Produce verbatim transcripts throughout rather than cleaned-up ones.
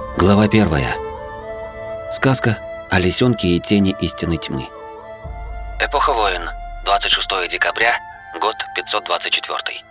Глава первая. Сказка о лисенке и тени истинной тьмы. Эпоха войн. двадцать шестого декабря, год пятьсот двадцать четвёртый.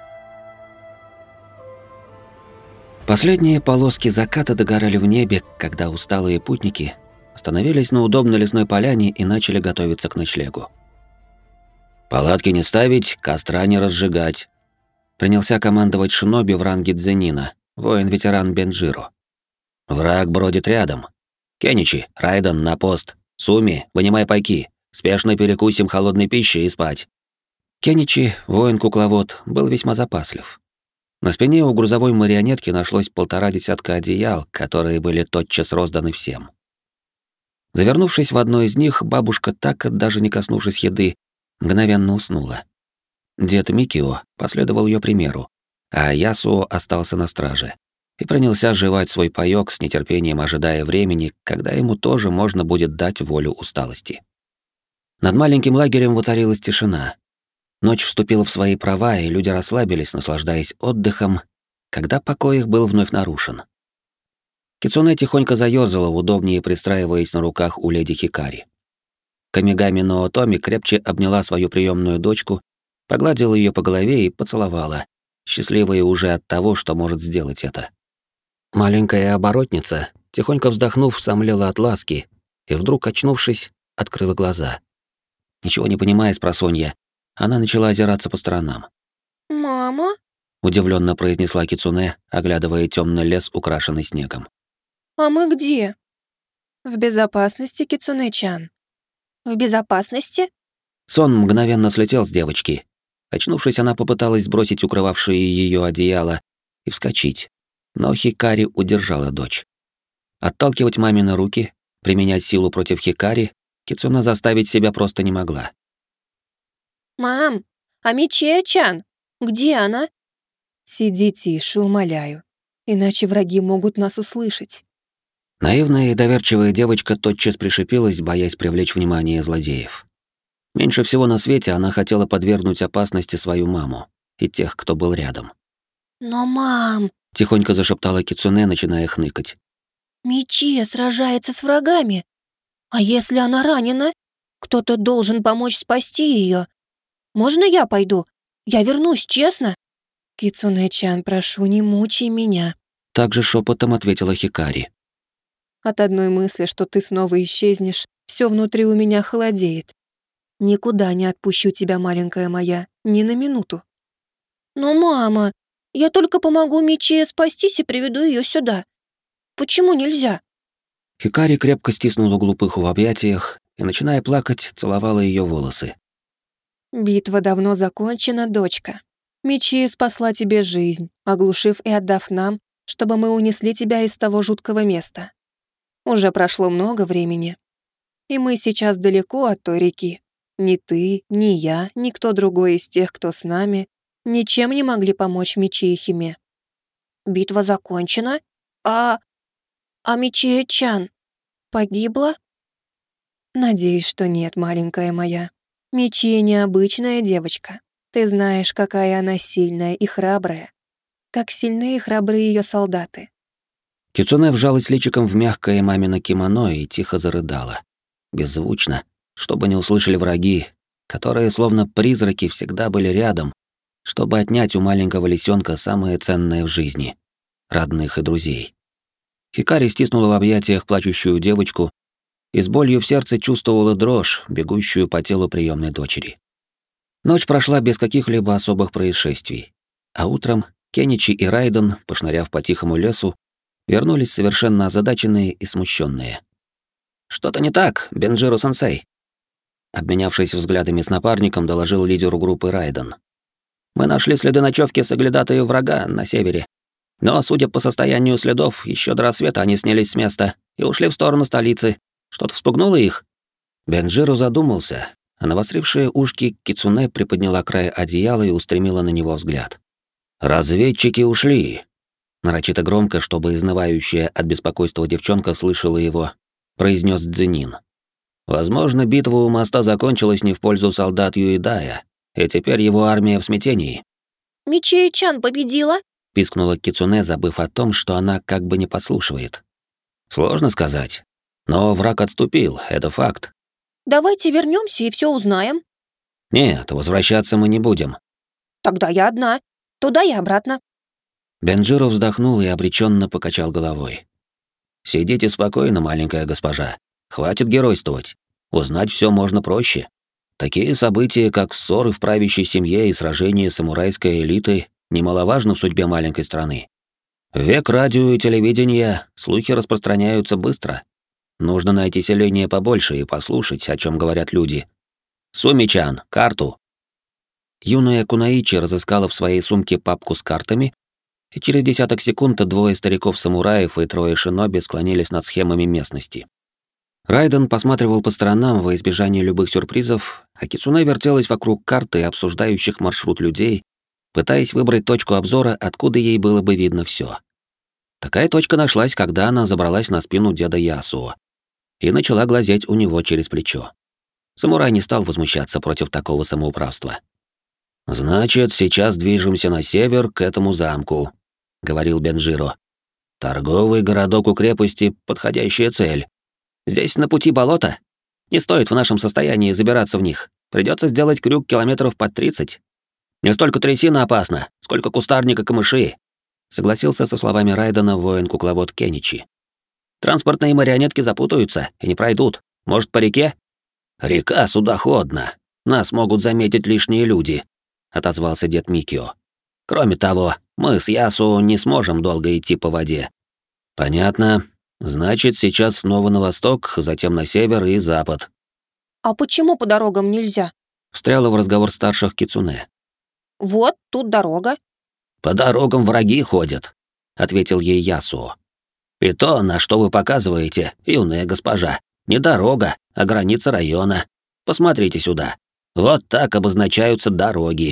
Последние полоски заката догорали в небе, когда усталые путники остановились на удобной лесной поляне и начали готовиться к ночлегу. «Палатки не ставить, костра не разжигать», — принялся командовать шиноби в ранге дзенина, воин-ветеран Бенджиро. «Враг бродит рядом. Кеничи, Райден, на пост. Суми, вынимай пайки. Спешно перекусим холодной пищей и спать». Кеничи, воин-кукловод, был весьма запаслив. На спине у грузовой марионетки нашлось полтора десятка одеял, которые были тотчас розданы всем. Завернувшись в одно из них, бабушка, так, даже не коснувшись еды, мгновенно уснула. Дед Микио последовал ее примеру, а Ясуо остался на страже и принялся жевать свой паёк с нетерпением, ожидая времени, когда ему тоже можно будет дать волю усталости. Над маленьким лагерем воцарилась тишина. Ночь вступила в свои права, и люди расслабились, наслаждаясь отдыхом, когда покой их был вновь нарушен. Кицуне тихонько заёрзала, удобнее пристраиваясь на руках у леди Хикари. Камигами Ноотоми крепче обняла свою приемную дочку, погладила ее по голове и поцеловала, счастливая уже от того, что может сделать это. Маленькая оборотница, тихонько вздохнув, сомлела от ласки и вдруг, очнувшись, открыла глаза. Ничего не понимая спросонья, она начала озираться по сторонам. «Мама?» — удивленно произнесла Кицуне, оглядывая темный лес, украшенный снегом. «А мы где?» «В безопасности, Кицуне-чан». «В безопасности?» Сон мгновенно слетел с девочки. Очнувшись, она попыталась сбросить укрывавшие ее одеяло и вскочить, но Хикари удержала дочь. Отталкивать мамины руки, применять силу против Хикари, Кицуне заставить себя просто не могла. «Мам, а Мичия-чан? Где она?» «Сиди тише, умоляю, иначе враги могут нас услышать». Наивная и доверчивая девочка тотчас пришипелась, боясь привлечь внимание злодеев. Меньше всего на свете она хотела подвергнуть опасности свою маму и тех, кто был рядом. «Но, мам...» — тихонько зашептала Кицуне, начиная хныкать. «Мичия сражается с врагами. А если она ранена? Кто-то должен помочь спасти ее. Можно я пойду? Я вернусь, честно?» «Кицуне-чан, прошу, не мучай меня». Также шепотом ответила Хикари. От одной мысли, что ты снова исчезнешь, все внутри у меня холодеет. Никуда не отпущу тебя, маленькая моя, ни на минуту. «Но, мама, я только помогу Мичие спастись и приведу ее сюда. Почему нельзя?» Хикари крепко стиснула глупыху в объятиях и, начиная плакать, целовала ее волосы. «Битва давно закончена, дочка. Мичия спасла тебе жизнь, оглушив и отдав нам, чтобы мы унесли тебя из того жуткого места. Уже прошло много времени, и мы сейчас далеко от той реки. Ни ты, ни я, ни кто другой из тех, кто с нами, ничем не могли помочь Мичии Химе». «Битва закончена? А... а Мичия-чан погибла?» «Надеюсь, что нет, маленькая моя. Мичия необычная девочка. Ты знаешь, какая она сильная и храбрая. Как сильны и храбры ее солдаты». Кицуне вжалась личиком в мягкое мамино кимоно и тихо зарыдала. Беззвучно, чтобы не услышали враги, которые, словно призраки, всегда были рядом, чтобы отнять у маленького лисенка самое ценное в жизни — родных и друзей. Хикари стиснула в объятиях плачущую девочку и с болью в сердце чувствовала дрожь, бегущую по телу приемной дочери. Ночь прошла без каких-либо особых происшествий, а утром Кеничи и Райден, пошныряв по тихому лесу, вернулись совершенно озадаченные и смущенные. «Что-то не так, Бенджиро-сенсей», — обменявшись взглядами с напарником, доложил лидеру группы Райден. «Мы нашли следы ночевки соглядатая врага на севере. Но, судя по состоянию следов, еще до рассвета они снялись с места и ушли в сторону столицы. Что-то вспугнуло их?» Бенджиро задумался, а навострившие ушки Кицуне приподняла край одеяла и устремила на него взгляд. «Разведчики ушли», — нарочито громко, чтобы изнывающая от беспокойства девчонка слышала его, произнес Дзенин. «Возможно, битва у моста закончилась не в пользу солдат Юидая, и теперь его армия в смятении». «Мичия-чан победила?» — пискнула Кицуне, забыв о том, что она как бы не подслушивает. Сложно сказать. Но враг отступил, это факт. Давайте вернемся и все узнаем. Нет, возвращаться мы не будем. Тогда я одна. Туда и обратно. Бенджиро вздохнул и обреченно покачал головой. Сидите спокойно, маленькая госпожа. Хватит геройствовать. Узнать все можно проще. Такие события, как ссоры в правящей семье и сражения самурайской элиты, немаловажны в судьбе маленькой страны. В век радио и телевидения слухи распространяются быстро. Нужно найти селение побольше и послушать, о чем говорят люди. Сумичан, карту. Юная Кунаичи разыскала в своей сумке папку с картами, и через десяток секунд двое стариков-самураев и трое шиноби склонились над схемами местности. Райден посматривал по сторонам во избежание любых сюрпризов, а Кицуне вертелась вокруг карты, обсуждающих маршрут людей, пытаясь выбрать точку обзора, откуда ей было бы видно все. Такая точка нашлась, когда она забралась на спину деда Ясуо и начала глазеть у него через плечо. Самурай не стал возмущаться против такого самоуправства. «Значит, сейчас движемся на север, к этому замку», — говорил Бенджиро. «Торговый городок у крепости — подходящая цель. Здесь на пути болото. Не стоит в нашем состоянии забираться в них. Придется сделать крюк километров под тридцать. Не столько трясина опасна, сколько кустарник и камыши», — согласился со словами Райдена воин-кукловод Кеничи. «Транспортные марионетки запутаются и не пройдут. Может, по реке?» «Река судоходна. Нас могут заметить лишние люди», — отозвался дед Микио. «Кроме того, мы с Ясу не сможем долго идти по воде». «Понятно. Значит, сейчас снова на восток, затем на север и запад». А почему по дорогам нельзя? Встряла в разговор старших Кицуне. Вот, тут дорога. «По дорогам враги ходят», — ответил ей Ясуо. «И то, на что вы показываете, юная госпожа, не дорога, а граница района. Посмотрите сюда. Вот так обозначаются дороги.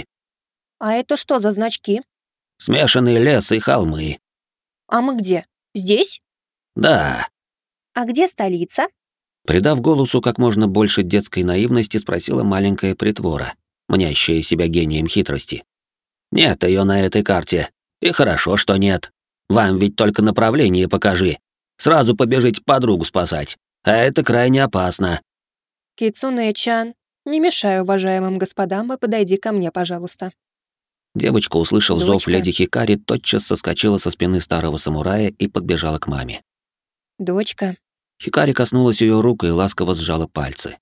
А это что за значки? Смешанный лес и холмы. А мы где? Здесь? Да». А где столица? Придав голосу как можно больше детской наивности, спросила маленькая притвора, мнящая себя гением хитрости. «Нет ее на этой карте. И хорошо, что нет. Вам ведь только направление покажи. Сразу побежите подругу спасать. А это крайне опасно». Кицуне-чан, не мешай уважаемым господам и подойди ко мне, пожалуйста. Девочка, услышав зов Дочка. леди Хикари, тотчас соскочила со спины старого самурая и подбежала к маме. Дочка, Хикари коснулась ее рук и ласково сжала пальцы.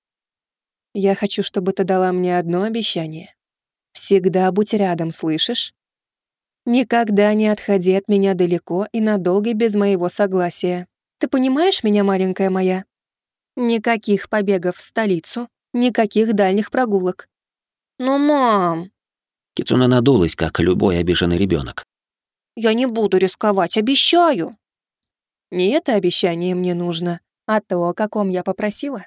я хочу, чтобы ты дала мне одно обещание. Всегда будь рядом, слышишь? Никогда не отходи от меня далеко и надолго без моего согласия. Ты понимаешь меня, маленькая моя? Никаких побегов в столицу, никаких дальних прогулок. Ну, мам, Кицуне надулась, как любой обиженный ребенок. я не буду рисковать, обещаю. Не это обещание мне нужно, а то, о каком я попросила.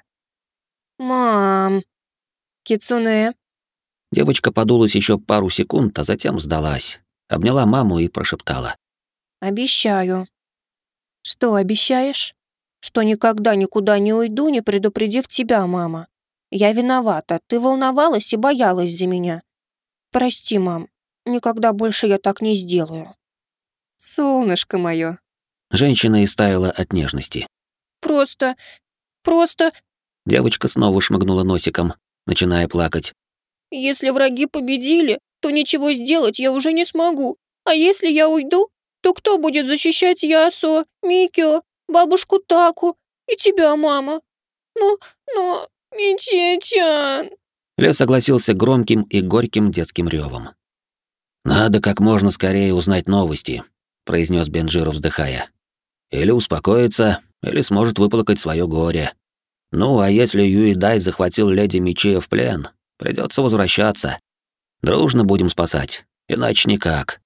Мам, Кицуне, Девочка подулась еще пару секунд, а затем сдалась. Обняла маму и прошептала. обещаю, что обещаешь? что никогда никуда не уйду, не предупредив тебя, мама. Я виновата, ты волновалась и боялась за меня. Прости, мам, никогда больше я так не сделаю. Солнышко мое. Женщина истаяла от нежности. Просто, просто, Девочка снова шмыгнула носиком, начиная плакать. если враги победили, то ничего сделать я уже не смогу. А если я уйду, то кто будет защищать Ясо, Микио, бабушку Таку и тебя, мама? Ну, ну, Мичи-чан. Лес согласился громким и горьким детским ревом. «Надо как можно скорее узнать новости», — произнес Бенджиро, вздыхая. «Или успокоиться, или сможет выплакать свое горе. Ну, а если Юидай захватил леди Мичия в плен, придется возвращаться. Дружно будем спасать, иначе никак».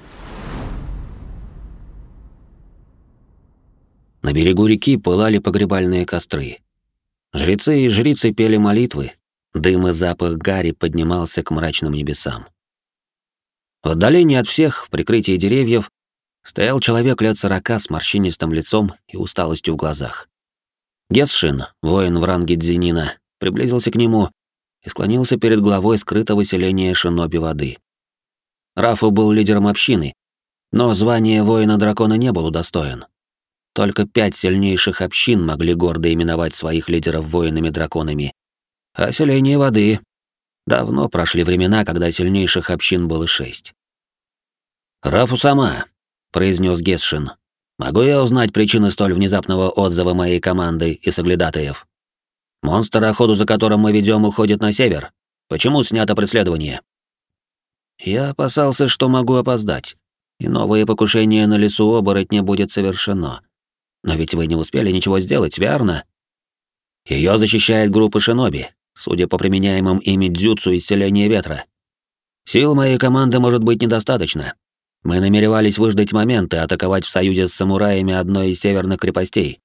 На берегу реки пылали погребальные костры. Жрецы и жрицы пели молитвы, дым и запах гари поднимался к мрачным небесам. В отдалении от всех, в прикрытии деревьев, стоял человек лет сорока с морщинистым лицом и усталостью в глазах. Гесшин, воин в ранге дзинина, приблизился к нему и склонился перед главой скрытого селения шиноби воды. Рафу был лидером общины, но звание воина-дракона не был удостоен. только пять сильнейших общин могли гордо именовать своих лидеров воинами-драконами. А селение воды... Давно прошли времена, когда сильнейших общин было шесть. «Рафу сама», — произнес Гесшин. «Могу я узнать причины столь внезапного отзыва моей команды и соглядатаев? Монстр, охоту за которым мы ведем, уходит на север. Почему снято преследование?» «Я опасался, что могу опоздать, и новое покушение на лесу оборотня будет совершено. Но ведь вы не успели ничего сделать, верно? Ее защищает группа шиноби, судя по применяемым ими дзюцу из селения ветра. Сил моей команды может быть недостаточно. Мы намеревались выждать момент и атаковать в союзе с самураями одной из северных крепостей.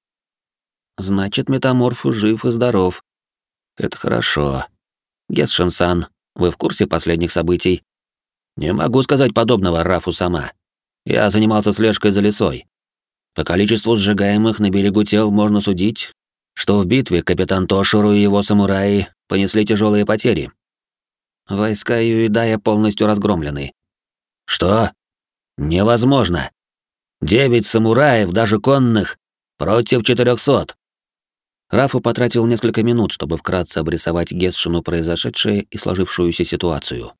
Значит, метаморф жив и здоров. Это хорошо. Гесшин-сан, вы в курсе последних событий? Не могу сказать подобного, Рафу сама. Я занимался слежкой за лесой. По количеству сжигаемых на берегу тел можно судить, что в битве капитан Тошуру и его самураи понесли тяжелые потери. Войска Юидая полностью разгромлены. Что? Невозможно. Девять самураев, даже конных, против четырехсот. Рафу потратил несколько минут, чтобы вкратце обрисовать Гесшину произошедшее и сложившуюся ситуацию.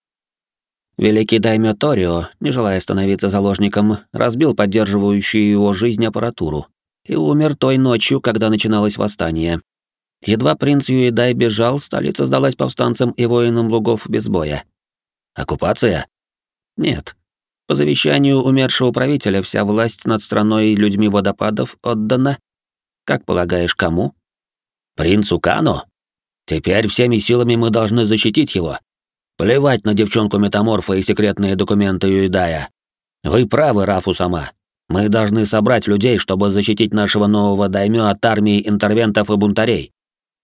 Великий даймё Торио, не желая становиться заложником, разбил поддерживающую его жизнь аппаратуру и умер той ночью, когда начиналось восстание. Едва принц Юидай бежал, столица сдалась повстанцам и воинам лугов без боя. Оккупация? Нет. По завещанию умершего правителя вся власть над страной и людьми водопадов отдана, как полагаешь, кому? Принцу Кано? Теперь всеми силами мы должны защитить его. Плевать на девчонку-метаморфа и секретные документы Юидая. Вы правы, Рафу сама. Мы должны собрать людей, чтобы защитить нашего нового даймё от армии интервентов и бунтарей.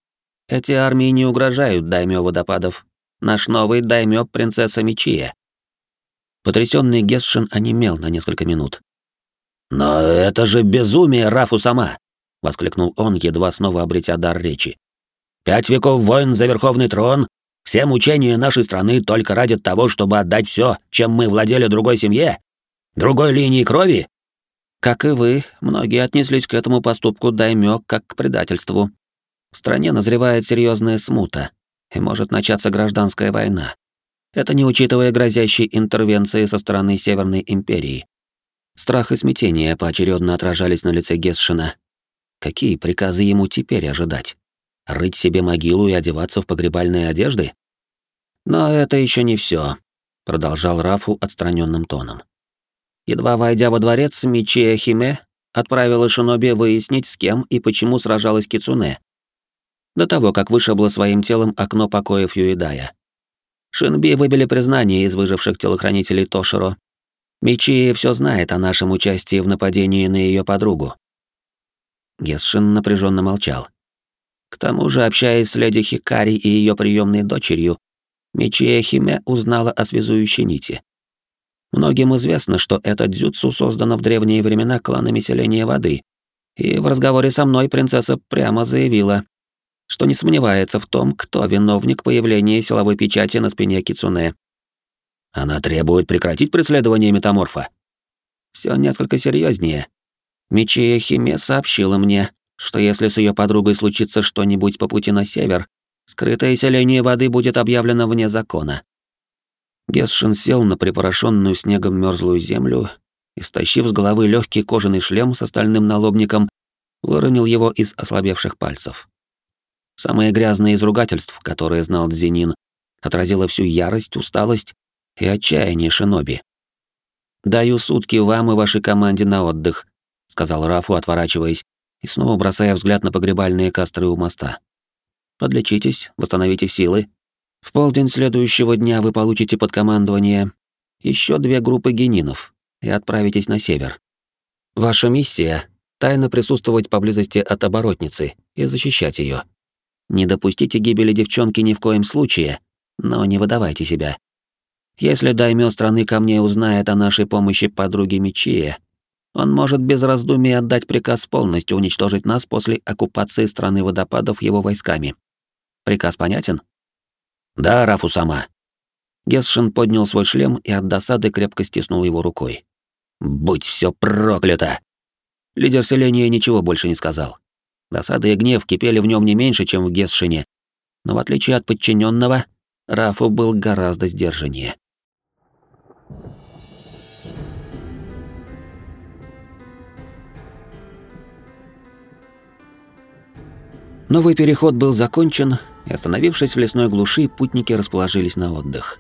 Эти армии не угрожают даймё водопадов. Наш новый даймё — принцесса Мичия. Потрясённый Гесшин онемел на несколько минут. «Но это же безумие, Рафу сама!» — воскликнул он, едва снова обретя дар речи. «Пять веков войн за верховный трон, все мучения нашей страны только ради того, чтобы отдать всё, чем мы владели другой семье? Другой линии крови?» Как и вы, многие отнеслись к этому поступку даймё как к предательству. В стране назревает серьезная смута, и может начаться гражданская война. Это не учитывая грозящей интервенции со стороны Северной империи. Страх и смятение поочередно отражались на лице Гесшина. Какие приказы ему теперь ожидать? Рыть себе могилу и одеваться в погребальные одежды? Но это еще не все, продолжал Рафу отстраненным тоном. Едва войдя во дворец, Мичия Химе отправила шиноби выяснить, с кем и почему сражалась Кицуне, до того, как вышибло своим телом окно покоев Юидая. Шинби выбили признание из выживших телохранителей Тоширо. Мичия все знает о нашем участии в нападении на ее подругу. Гесшин напряженно молчал. К тому же, общаясь с леди Хикари и ее приемной дочерью, Мичия Химе узнала о связующей нити. Многим известно, что это дзюцу создано в древние времена кланами селения воды, и в разговоре со мной принцесса прямо заявила, что не сомневается в том, кто виновник появления силовой печати на спине Кицуне. Она требует прекратить преследование метаморфа. Все несколько серьезнее. Мичия Химе сообщила мне, что если с ее подругой случится что-нибудь по пути на север, скрытое селение воды будет объявлено вне закона. Гесшин сел на припорошенную снегом мерзлую землю и, стащив с головы легкий кожаный шлем с остальным налобником, выронил его из ослабевших пальцев. Самое грязное из ругательств, которое знал Дзенин, отразило всю ярость, усталость и отчаяние шиноби. «Даю сутки вам и вашей команде на отдых», — сказал Рафу, отворачиваясь и снова бросая взгляд на погребальные костры у моста. «Подлечитесь, восстановите силы. В полдень следующего дня вы получите под командование еще две группы генинов и отправитесь на север. Ваша миссия — тайно присутствовать поблизости от оборотницы и защищать ее. Не допустите гибели девчонки ни в коем случае, но не выдавайте себя. Если даймё страны камней узнает о нашей помощи подруге Мичие, он может без раздумий отдать приказ полностью уничтожить нас после оккупации страны водопадов его войсками. Приказ понятен? Да, Рафу сама. Гесшин поднял свой шлем и от досады крепко стиснул его рукой. Будь все проклято! Лидер селения ничего больше не сказал. Досада и гнев кипели в нем не меньше, чем в Гесшине, но в отличие от подчиненного, Рафу был гораздо сдержаннее. Новый переход был закончен, и, остановившись в лесной глуши, путники расположились на отдых.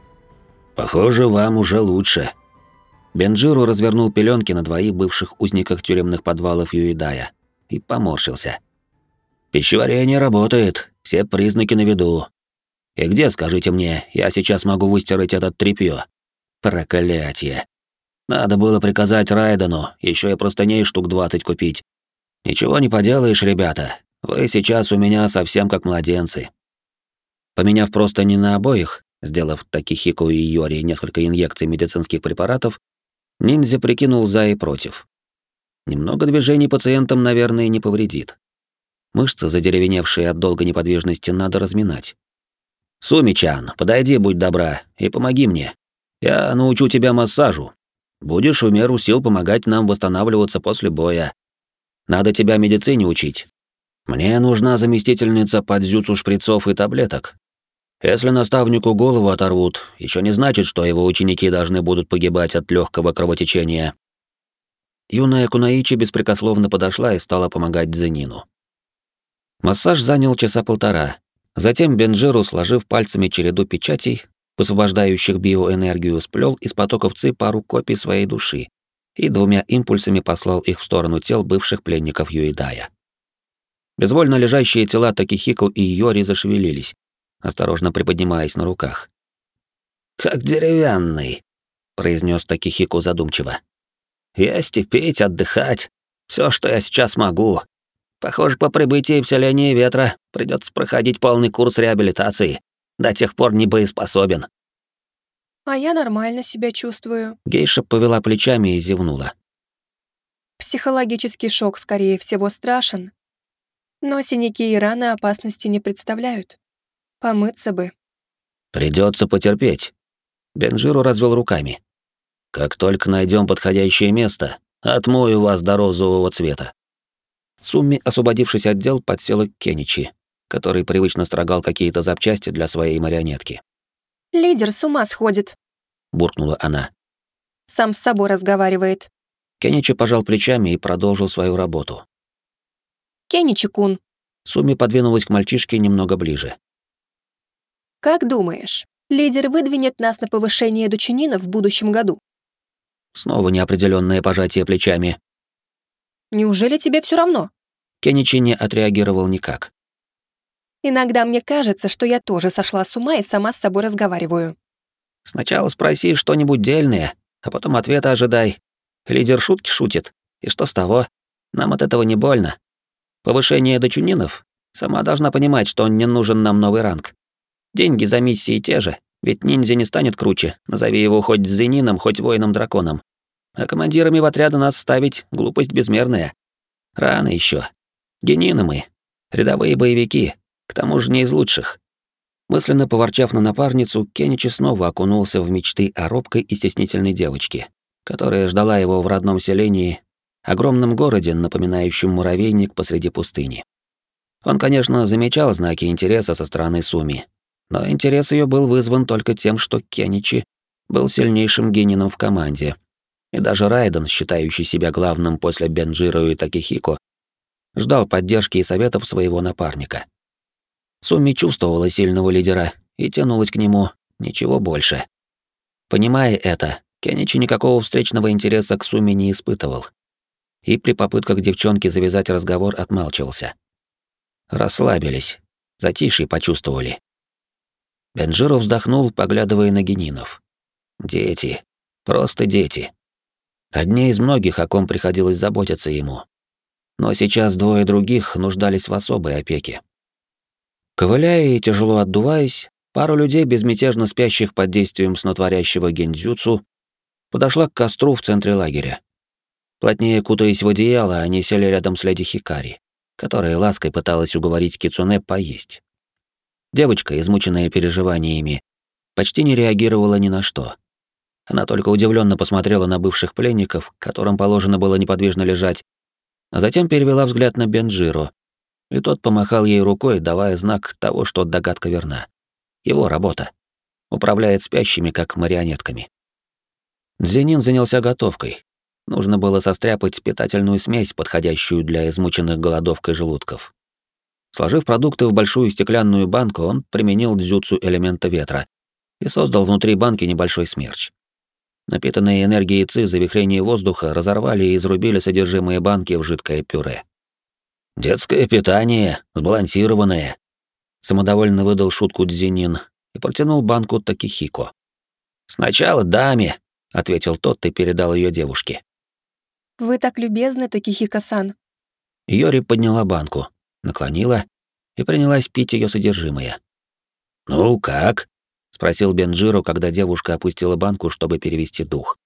«Похоже, вам уже лучше». Бенджиру развернул пеленки на двоих бывших узниках тюремных подвалов Юидая и поморщился. «Пищеварение работает, все признаки на виду. И где, скажите мне, я сейчас могу выстирать этот тряпьё? Проклятье. Надо было приказать Райдену еще и простыней штук двадцать купить. Ничего не поделаешь, ребята. Вы сейчас у меня совсем как младенцы». Поменяв простыни на обоих, сделав Такихико и Йори несколько инъекций медицинских препаратов, ниндзя прикинул за и против. Немного движений пациентам, наверное, не повредит. Мышцы, задеревеневшие от долгой неподвижности, надо разминать. «Суми-чан, подойди, будь добра, и помоги мне. Я научу тебя массажу. Будешь в меру сил помогать нам восстанавливаться после боя. Надо тебя медицине учить. Мне нужна заместительница по дзюцу шприцов и таблеток. Если наставнику голову оторвут, еще не значит, что его ученики должны будут погибать от легкого кровотечения». Юная Кунаичи беспрекословно подошла и стала помогать Дзенину. Массаж занял часа полтора. Затем Бенджиру, сложив пальцами череду печатей, высвобождающих биоэнергию, сплел из потоков ци пару копий своей души и двумя импульсами послал их в сторону тел бывших пленников Юидая. Безвольно лежащие тела Такихико и Йори зашевелились, осторожно приподнимаясь на руках. «Как деревянный», — произнес Такихико задумчиво. «Есть и пить, отдыхать. Все, что я сейчас могу. Похоже, по прибытии в селение Ветра придется проходить полный курс реабилитации. До тех пор не боеспособен». «А я нормально себя чувствую». Гейша повела плечами и зевнула. «Психологический шок, скорее всего, страшен. Но синяки и раны опасности не представляют. Помыться бы». «Придется потерпеть». Бенджиру развел руками. «Как только найдем подходящее место, отмою вас до розового цвета». Сумми, освободившись от дел, подсела к Кеничи, который привычно строгал какие-то запчасти для своей марионетки. «Лидер с ума сходит», — буркнула она. «Сам с собой разговаривает». Кеничи пожал плечами и продолжил свою работу. «Кеничи-кун». Сумми подвинулась к мальчишке немного ближе. «Как думаешь, лидер выдвинет нас на повышение до чинина в будущем году?» Снова неопределённое пожатие плечами. «Неужели тебе всё равно?» Кеничи не отреагировал никак. «Иногда мне кажется, что я тоже сошла с ума и сама с собой разговариваю». «Сначала спроси что-нибудь дельное, а потом ответа ожидай. Лидер шутки шутит. И что с того? Нам от этого не больно. Повышение до чунинов? Сама должна понимать, что не нужен нам новый ранг. Деньги за миссии те же, ведь ниндзя не станет круче, назови его хоть дзенином, хоть воином-драконом. А командирами в отряды нас ставить — глупость безмерная. Рано еще. Генины мы. Рядовые боевики. К тому же не из лучших». Мысленно поворчав на напарницу, Кеничи снова окунулся в мечты о робкой и стеснительной девочке, которая ждала его в родном селении, огромном городе, напоминающем муравейник посреди пустыни. Он, конечно, замечал знаки интереса со стороны Суми, но интерес ее был вызван только тем, что Кеничи был сильнейшим генином в команде, и даже Райден, считающий себя главным после Бенджиро и Такихико, ждал поддержки и советов своего напарника. Суми чувствовала сильного лидера и тянулась к нему, ничего больше. Понимая это, Кеничи никакого встречного интереса к Суми не испытывал. И при попытках девчонки завязать разговор отмалчивался. Расслабились, затишье почувствовали. Бенджиро вздохнул, поглядывая на генинов. Дети. Просто дети. Одни из многих, о ком приходилось заботиться ему. Но сейчас двое других нуждались в особой опеке. Ковыляя и тяжело отдуваясь, пару людей, безмятежно спящих под действием снотворящего гендзюцу, подошла к костру в центре лагеря. Плотнее кутаясь в одеяло, они сели рядом с леди Хикари, которая лаской пыталась уговорить Кицуне поесть. Девочка, измученная переживаниями, почти не реагировала ни на что. Она только удивленно посмотрела на бывших пленников, которым положено было неподвижно лежать, А затем перевела взгляд на Бенджиру, и тот помахал ей рукой, давая знак того, что догадка верна. Его работа. Управляет спящими, как марионетками. Дзенин занялся готовкой. Нужно было состряпать питательную смесь, подходящую для измученных голодовкой желудков. Сложив продукты в большую стеклянную банку, он применил дзюцу элемента ветра и создал внутри банки небольшой смерч. Напитанные энергией ци завихрения воздуха разорвали и изрубили содержимое банки в жидкое пюре. «Детское питание, сбалансированное», — самодовольно выдал шутку Дзенин и протянул банку Такихико. «Сначала даме», — ответил тот и передал ее девушке. «Вы так любезны, Такихико-сан». Йори подняла банку, наклонила и принялась пить ее содержимое. «Ну как?» — спросил Бенджиро, когда девушка опустила банку, чтобы перевести дух.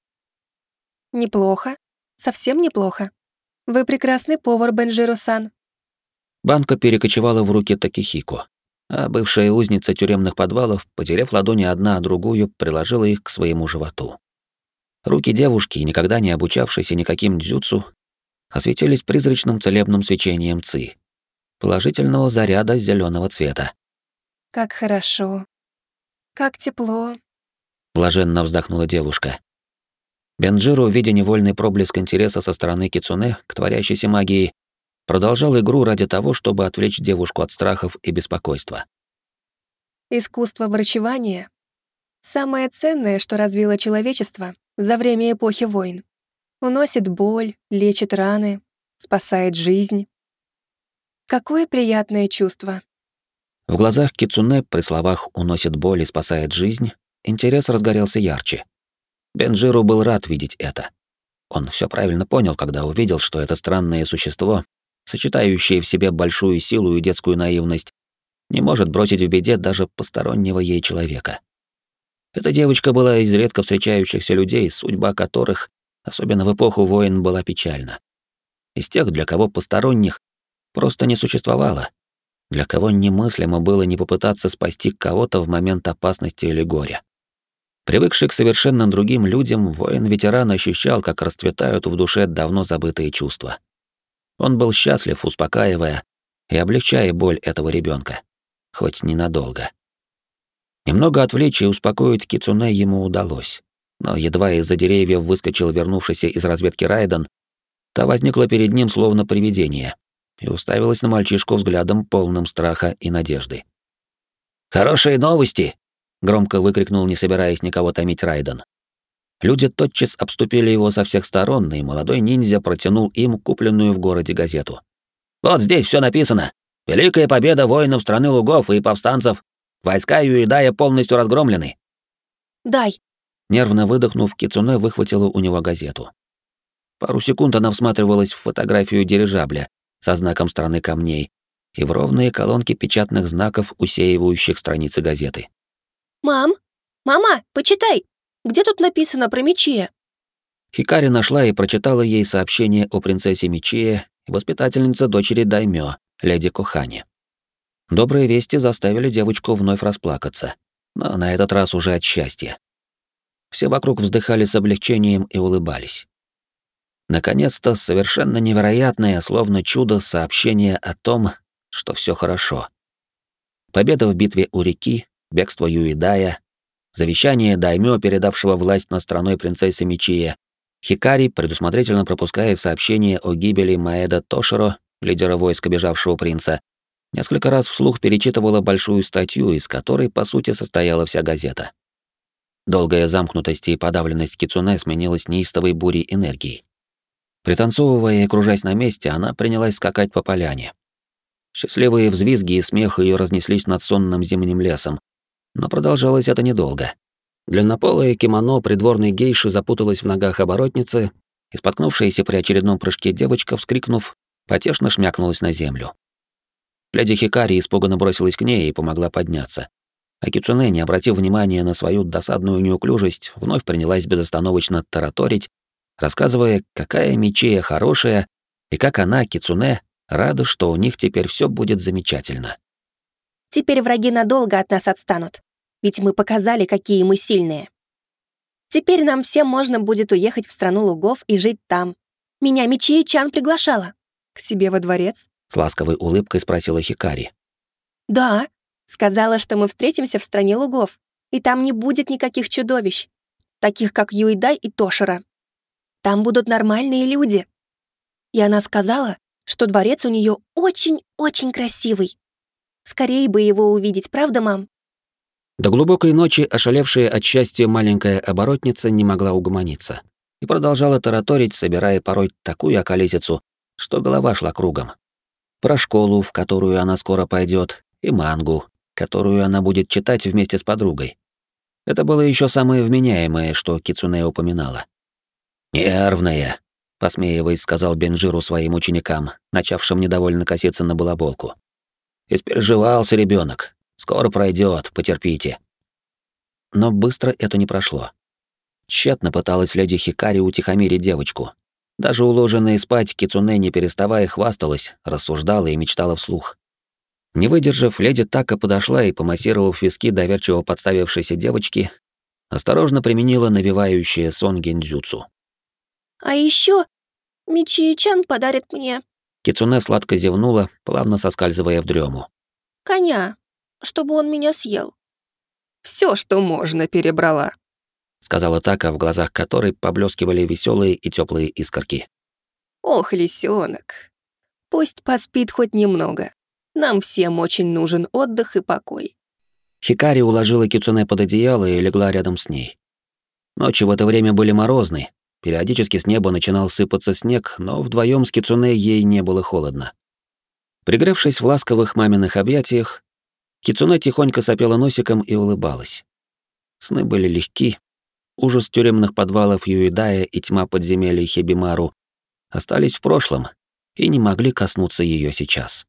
«Неплохо. Совсем неплохо. Вы прекрасный повар, Бенджиро-сан». Банка перекочевала в руки Такихико, а бывшая узница тюремных подвалов, потеряв ладони одна о другую, приложила их к своему животу. Руки девушки, никогда не обучавшейся никаким дзюцу, осветились призрачным целебным свечением ци, положительного заряда зеленого цвета. «Как хорошо. Как тепло», — блаженно вздохнула девушка. Бенджиро, видя невольный проблеск интереса со стороны кицуне к творящейся магии, продолжал игру ради того, чтобы отвлечь девушку от страхов и беспокойства. «Искусство врачевания — самое ценное, что развило человечество за время эпохи войн. Уносит боль, лечит раны, спасает жизнь. Какое приятное чувство». В глазах кицуне при словах «уносит боль и спасает жизнь» интерес разгорелся ярче. Бенджиро был рад видеть это. Он все правильно понял, когда увидел, что это странное существо, сочетающее в себе большую силу и детскую наивность, не может бросить в беде даже постороннего ей человека. Эта девочка была из редко встречающихся людей, судьба которых, особенно в эпоху войн, была печальна. Из тех, для кого посторонних просто не существовало, для кого немыслимо было не попытаться спасти кого-то в момент опасности или горя. Привыкший к совершенно другим людям, воин-ветеран ощущал, как расцветают в душе давно забытые чувства. Он был счастлив, успокаивая и облегчая боль этого ребенка, хоть ненадолго. Немного отвлечь и успокоить кицуне ему удалось, но едва из-за деревьев выскочил вернувшийся из разведки Райден, та возникла перед ним словно привидение и уставилась на мальчишку взглядом, полным страха и надежды. «Хорошие новости!» — громко выкрикнул, не собираясь никого томить, Райден. Люди тотчас обступили его со всех сторон, и молодой ниндзя протянул им купленную в городе газету. «Вот здесь все написано. Великая победа воинов страны лугов и повстанцев. Войска Юидая полностью разгромлены». «Дай». Нервно выдохнув, кицуне выхватила у него газету. Пару секунд она всматривалась в фотографию дирижабля со знаком страны камней и в ровные колонки печатных знаков, усеивающих страницы газеты. «Мам! Мама, почитай! Где тут написано про Мичия?» Хикари нашла и прочитала ей сообщение о принцессе Мичие и воспитательнице дочери Даймё, леди Кохане. Добрые вести заставили девочку вновь расплакаться, но на этот раз уже от счастья. Все вокруг вздыхали с облегчением и улыбались. Наконец-то совершенно невероятное, словно чудо, сообщение о том, что все хорошо. Победа в битве у реки, бегство Юидая, завещание даймё, передавшего власть над страной принцессы Мичие. Хикари, предусмотрительно пропуская сообщение о гибели Маэда Тоширо, лидера войска бежавшего принца, несколько раз вслух перечитывала большую статью, из которой, по сути, состояла вся газета. Долгая замкнутость и подавленность кицуне сменилась неистовой бурей энергии. Пританцовывая и кружась на месте, она принялась скакать по поляне. Счастливые взвизги и смех ее разнеслись над сонным зимним лесом, но продолжалось это недолго. Длиннополое кимоно придворной гейши запуталось в ногах оборотницы, и споткнувшаяся при очередном прыжке девочка, вскрикнув, потешно шмякнулась на землю. Леди Хикари испуганно бросилась к ней и помогла подняться. А кицуне, не обратив внимания на свою досадную неуклюжесть, вновь принялась безостановочно тараторить, рассказывая, какая Мичия хорошая и как она, кицуне, рада, что у них теперь все будет замечательно. «Теперь враги надолго от нас отстанут, ведь мы показали, какие мы сильные. Теперь нам всем можно будет уехать в страну лугов и жить там. Меня Мичия-чан приглашала. к себе во дворец?» С ласковой улыбкой спросила Хикари. «Да. Сказала, что мы встретимся в стране лугов, и там не будет никаких чудовищ, таких как Юидай и Тошира. Там будут нормальные люди. И она сказала, что дворец у нее очень-очень красивый. Скорее бы его увидеть, правда, мам?» До глубокой ночи ошалевшая от счастья маленькая оборотница не могла угомониться и продолжала тараторить, собирая порой такую околесицу, что голова шла кругом. Про школу, в которую она скоро пойдет, и мангу, которую она будет читать вместе с подругой. Это было еще самое вменяемое, что Кицунэ упоминала. «Нервная», — посмеиваясь, сказал Бенжиру своим ученикам, начавшим недовольно коситься на балаболку. «Испереживался ребенок. Скоро пройдет, потерпите». Но быстро это не прошло. Тщетно пыталась леди Хикари утихомирить девочку. Даже уложенная спать Кицунэ, не переставая, хвасталась, рассуждала и мечтала вслух. Не выдержав, леди Така подошла и, помассировав виски доверчиво подставившейся девочки, осторожно применила навевающее сон гендзюцу. А еще Мичи-чан подарит мне Кицунэ сладко зевнула, плавно соскальзывая в дрему. коня, чтобы он меня съел. Все, что можно, перебрала», — сказала Така, в глазах которой поблескивали веселые и теплые искорки. «Ох, лисенок. Пусть поспит хоть немного. Нам всем очень нужен отдых и покой». Хикари уложила Кицунэ под одеяло и легла рядом с ней. Ночи в это время были морозны, периодически с неба начинал сыпаться снег, но вдвоем с Кицунэ ей не было холодно. Пригревшись в ласковых маминых объятиях, Кицунэ тихонько сопела носиком и улыбалась. Сны были легки, ужас тюремных подвалов Юидая и тьма подземелий Хибимару остались в прошлом и не могли коснуться ее сейчас.